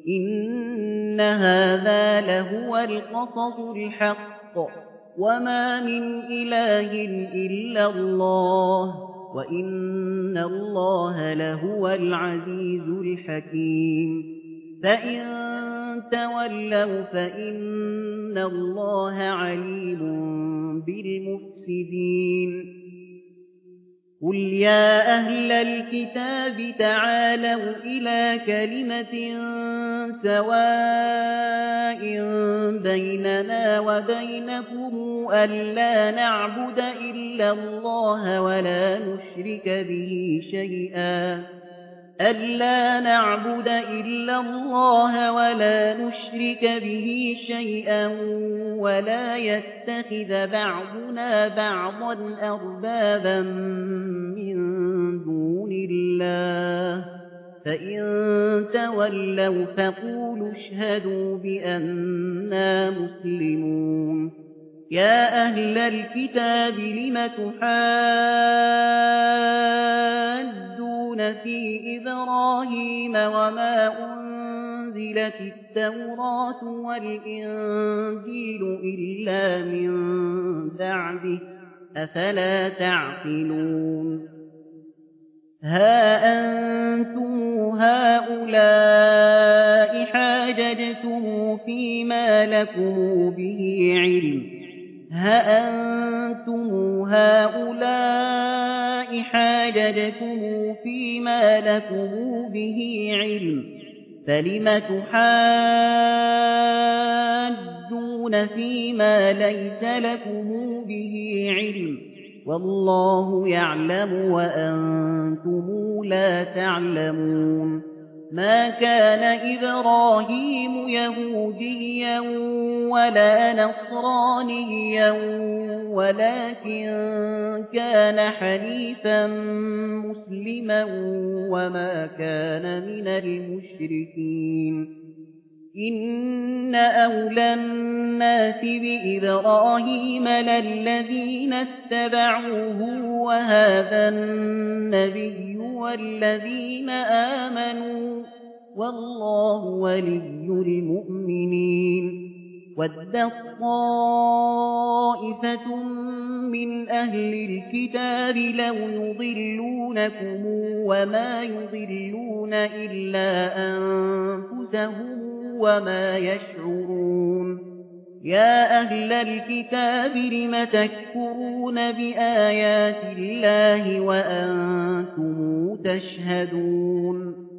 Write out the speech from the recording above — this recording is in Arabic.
إن هذا لهو القصص الحق وما من إله إلا الله وإن الله لهو العزيز الحكيم فإن تولوا فإن الله عليم بالمفسدين قل يا أهل الكتاب تعالوا إلى كلمة سواء بيننا وبينكم ألا نعبد إلا الله ولا نشرك به شيئا ولا يتخذ بعضنا بعضا أربابا من دون الله فإن تولوا فقولوا اشهدوا بأننا مسلمون يا أهل الكتاب لم تحاجون في إبراهيم وما أنزلت التوراة والإنجيل إلا من بعده أفلا تعقلون ها أنتم هؤلاء حاججتم فيما لكم به علم فلم تحاجون فيما ليس لكم به علم والله يعلم وأنتم لا تعلمون ما كان إبراهيم يهوديا ولا نصرانيا ولكن كان حنيفا مسلما وما كان من المشركين إن أولى الناس بإبراهيم للذين اتبعوه وهذا النبي والذين آمنوا والله ولي المؤمنين ودت طائفة من أهل الكتاب لو يضلونكم وما يضلون إلا أنفسهم وما يشعرون يا أهل الكتاب لم تكفرون بآيات الله وأنتم تشهدون